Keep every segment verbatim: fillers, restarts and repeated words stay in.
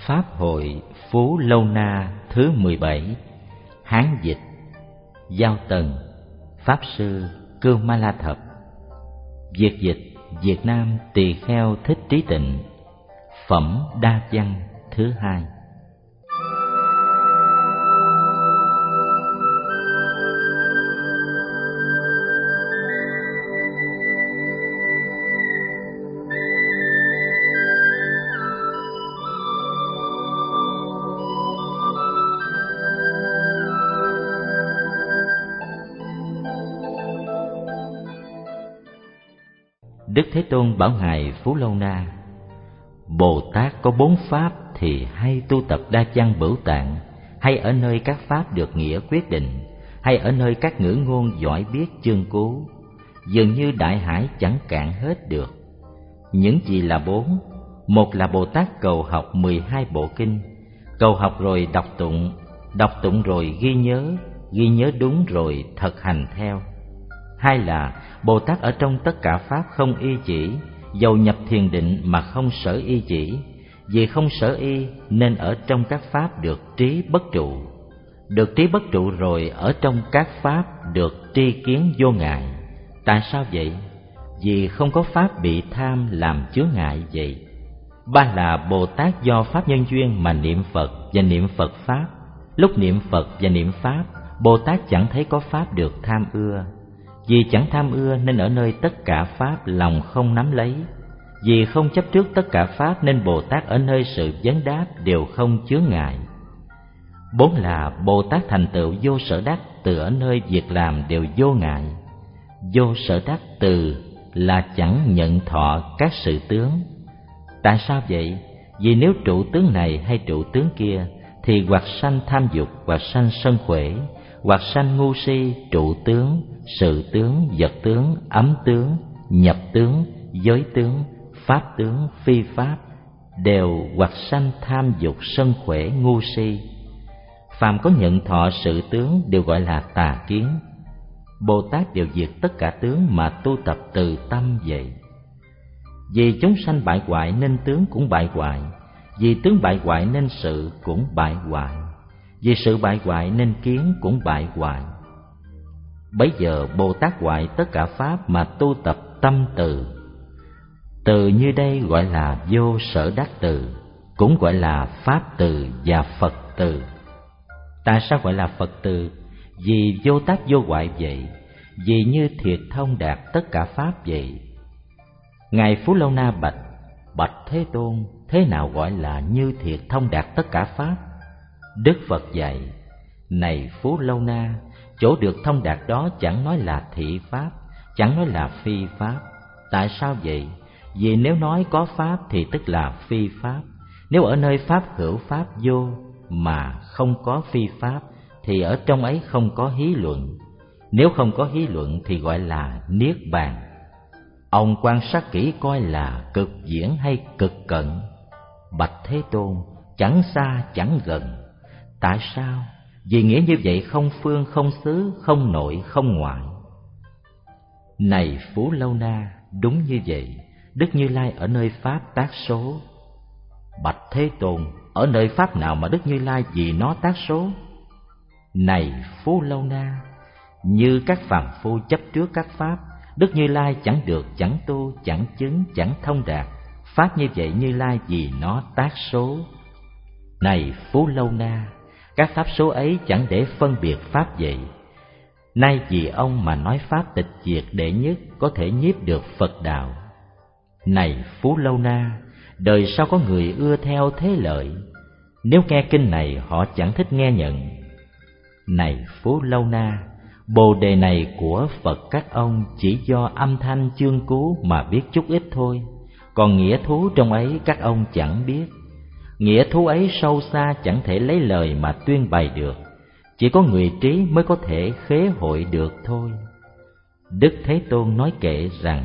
Pháp hội Phú Lâu Na thứ mười bảy. Hán dịch. Giao Tần. Pháp sư Cưu Ma La Thập. Việt dịch Việt Nam Tỳ Kheo Thích Trí Tịnh. Phẩm Đa Văn thứ hai. Đức Thế Tôn bảo ngài Phú Lâu Na: Bồ Tát có bốn pháp thì hay tu tập Đa Văn Bửu Tạng, hay ở nơi các pháp được nghĩa quyết định, hay ở nơi các ngữ ngôn giỏi biết chương cứu, dường như đại hải chẳng cạn hết được. Những gì là bốn? Một là Bồ Tát cầu học mười hai bộ kinh, cầu học rồi đọc tụng, đọc tụng rồi ghi nhớ, ghi nhớ đúng rồi thực hành theo. Hai là Bồ Tát ở trong tất cả pháp không y chỉ, dầu nhập thiền định mà không sở y chỉ, vì không sở y nên ở trong các pháp được trí bất trụ. Được trí bất trụ rồi ở trong các pháp được tri kiến vô ngại. Tại sao vậy? Vì không có pháp bị tham làm chướng ngại vậy. Ba là Bồ Tát do pháp nhân duyên mà niệm Phật và niệm Phật pháp. Lúc niệm Phật và niệm pháp, Bồ Tát chẳng thấy có pháp được tham ưa. Vì chẳng tham ưa nên ở nơi tất cả pháp lòng không nắm lấy. Vì không chấp trước tất cả pháp nên Bồ Tát ở nơi sự vấn đáp đều không chướng ngại. Bốn là Bồ Tát thành tựu vô sở đắc từ ở nơi việc làm đều vô ngại. Vô sở đắc từ là chẳng nhận thọ các sự tướng. Tại sao vậy? Vì nếu trụ tướng này hay trụ tướng kia thì hoặc sanh tham dục, hoặc sanh sân khỏe, hoặc sanh ngu si, trụ tướng, sự tướng, vật tướng, ấm tướng, nhập tướng, giới tướng, pháp tướng, phi pháp, đều hoặc sanh tham dục, sân khỏe, ngu si. Phàm có nhận thọ sự tướng đều gọi là tà kiến. Bồ Tát đều diệt tất cả tướng mà tu tập từ tâm vậy. Vì chúng sanh bại hoại nên tướng cũng bại hoại, vì tướng bại hoại nên sự cũng bại hoại, vì sự bại hoại nên kiến cũng bại hoại. Bấy giờ Bồ Tát hoại tất cả pháp mà tu tập tâm từ. Từ như đây gọi là vô sở đắc từ, cũng gọi là pháp từ và Phật từ. Tại sao gọi là Phật từ? Vì vô tác vô hoại vậy, vì như thiệt thông đạt tất cả pháp vậy. Ngài Phú Lâu Na bạch: Bạch Thế Tôn, thế nào gọi là như thiệt thông đạt tất cả pháp? Đức Phật dạy: Này Phú Lâu Na, chỗ được thông đạt đó chẳng nói là thị pháp, chẳng nói là phi pháp. Tại sao vậy? Vì nếu nói có pháp thì tức là phi pháp. Nếu ở nơi pháp hữu pháp vô mà không có phi pháp thì ở trong ấy không có hí luận. Nếu không có hí luận thì gọi là niết bàn. Ông quan sát kỹ coi là cực diễn hay cực cận. Bạch Thế Tôn, chẳng xa chẳng gần. Tại sao? Vì nghĩa như vậy không phương không xứ, không nội không ngoại. Này Phú Lâu Na, đúng như vậy, Đức Như Lai ở nơi pháp tác số. Bạch Thế Tôn, ở nơi pháp nào mà Đức Như Lai vì nó tác số? Này Phú Lâu Na, như các phàm phu chấp trước các pháp, Đức Như Lai chẳng được, chẳng tu, chẳng chứng, chẳng thông đạt. Pháp như vậy Như Lai vì nó tác số. Này Phú Lâu Na, các pháp số ấy chẳng để phân biệt pháp vậy. Nay vì ông mà nói pháp tịch diệt đệ nhất có thể nhiếp được Phật đạo. Này Phú Lâu Na, đời sau có người ưa theo thế lợi, nếu nghe kinh này họ chẳng thích nghe nhận. Này Phú Lâu Na, bồ đề này của Phật các ông chỉ do âm thanh chương cứu mà biết chút ít thôi, còn nghĩa thú trong ấy các ông chẳng biết. Nghĩa thú ấy sâu xa chẳng thể lấy lời mà tuyên bày được, chỉ có người trí mới có thể khế hội được thôi. Đức Thế Tôn nói kệ rằng: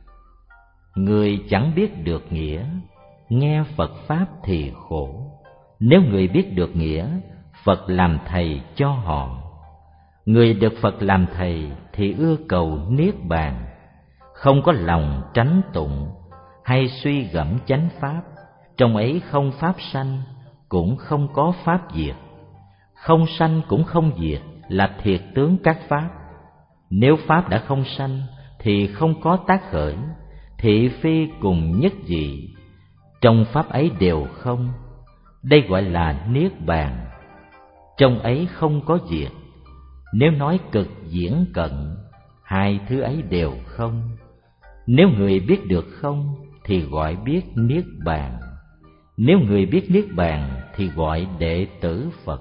Người chẳng biết được nghĩa, nghe Phật Pháp thì khổ. Nếu người biết được nghĩa, Phật làm thầy cho họ. Người được Phật làm thầy thì ưa cầu niết bàn, không có lòng tránh tụng hay suy gẫm chánh pháp, trong ấy không pháp sanh, cũng không có pháp diệt, không sanh cũng không diệt là thiệt tướng các pháp. Nếu pháp đã không sanh thì không có tác khởi, thị phi cùng nhất dị, trong pháp ấy đều không. Đây gọi là niết bàn, trong ấy không có diệt. Nếu nói cực diễn cận, hai thứ ấy đều không. Nếu người biết được không thì gọi biết niết bàn, nếu người biết niết bàn thì gọi đệ tử Phật.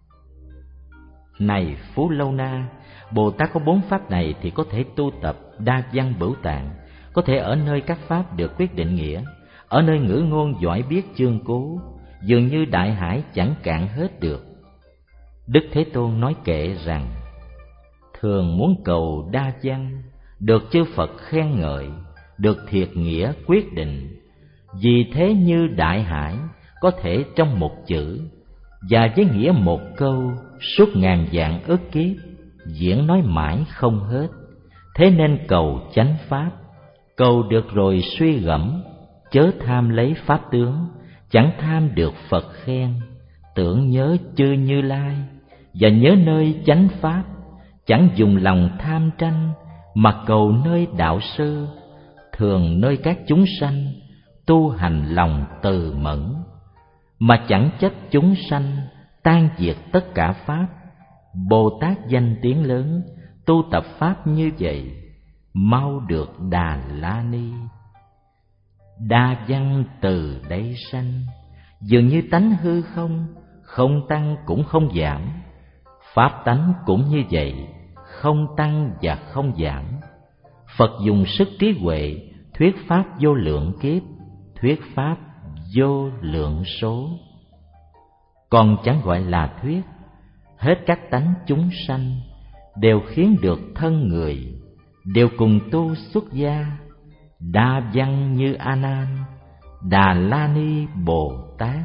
Này Phú Lâu Na, Bồ Tát có bốn pháp này thì có thể tu tập đa văn bửu tạng, có thể ở nơi các pháp được quyết định nghĩa, ở nơi ngữ ngôn giỏi biết chương cố, dường như đại hải chẳng cạn hết được. Đức Thế Tôn nói kệ rằng: thường muốn cầu đa văn, được chư Phật khen ngợi, được thiệt nghĩa quyết định. Vì thế như đại hải có thể trong một chữ, và với nghĩa một câu suốt ngàn vạn ức kiếp, diễn nói mãi không hết. Thế nên cầu chánh pháp, cầu được rồi suy gẫm, chớ tham lấy pháp tướng, chẳng tham được Phật khen. Tưởng nhớ chư Như Lai và nhớ nơi chánh pháp, chẳng dùng lòng tham tranh mà cầu nơi đạo sư. Thường nơi các chúng sanh tu hành lòng từ mẫn, mà chẳng chấp chúng sanh tan diệt tất cả pháp. Bồ Tát danh tiếng lớn, tu tập pháp như vậy, mau được Đà La Ni. Đa văn từ đây sanh, dường như tánh hư không, không tăng cũng không giảm. Pháp tánh cũng như vậy, không tăng và không giảm. Phật dùng sức trí huệ thuyết pháp vô lượng kiếp, thuyết pháp vô lượng số. Còn chẳng gọi là thuyết. Hết các tánh chúng sanh đều khiến được thân người, đều cùng tu xuất gia. Đa văn như A Nan, Đà La Ni Bồ Tát.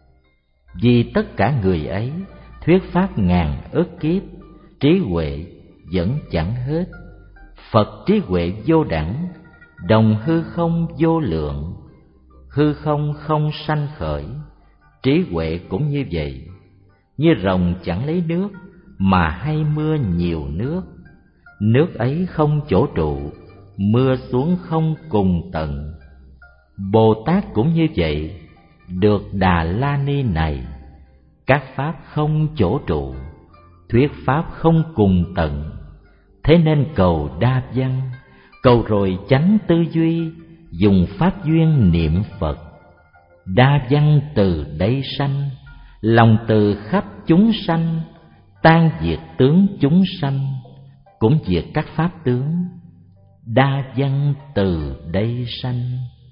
Vì tất cả người ấy thuyết pháp ngàn ức kiếp, trí huệ vẫn chẳng hết. Phật trí huệ vô đẳng, đồng hư không vô lượng. Hư không không sanh khởi, trí huệ cũng như vậy. Như rồng chẳng lấy nước mà hay mưa nhiều nước, nước ấy không chỗ trụ, mưa xuống không cùng tận. Bồ Tát cũng như vậy, được Đà La Ni này. Các pháp không chỗ trụ, thuyết pháp không cùng tận. Thế nên cầu đa văn, cầu rồi chánh tư duy, dùng pháp duyên niệm Phật. Đa văn từ đây sanh, lòng từ khắp chúng sanh, tan diệt tướng chúng sanh, cũng diệt các pháp tướng. Đa văn từ đây sanh.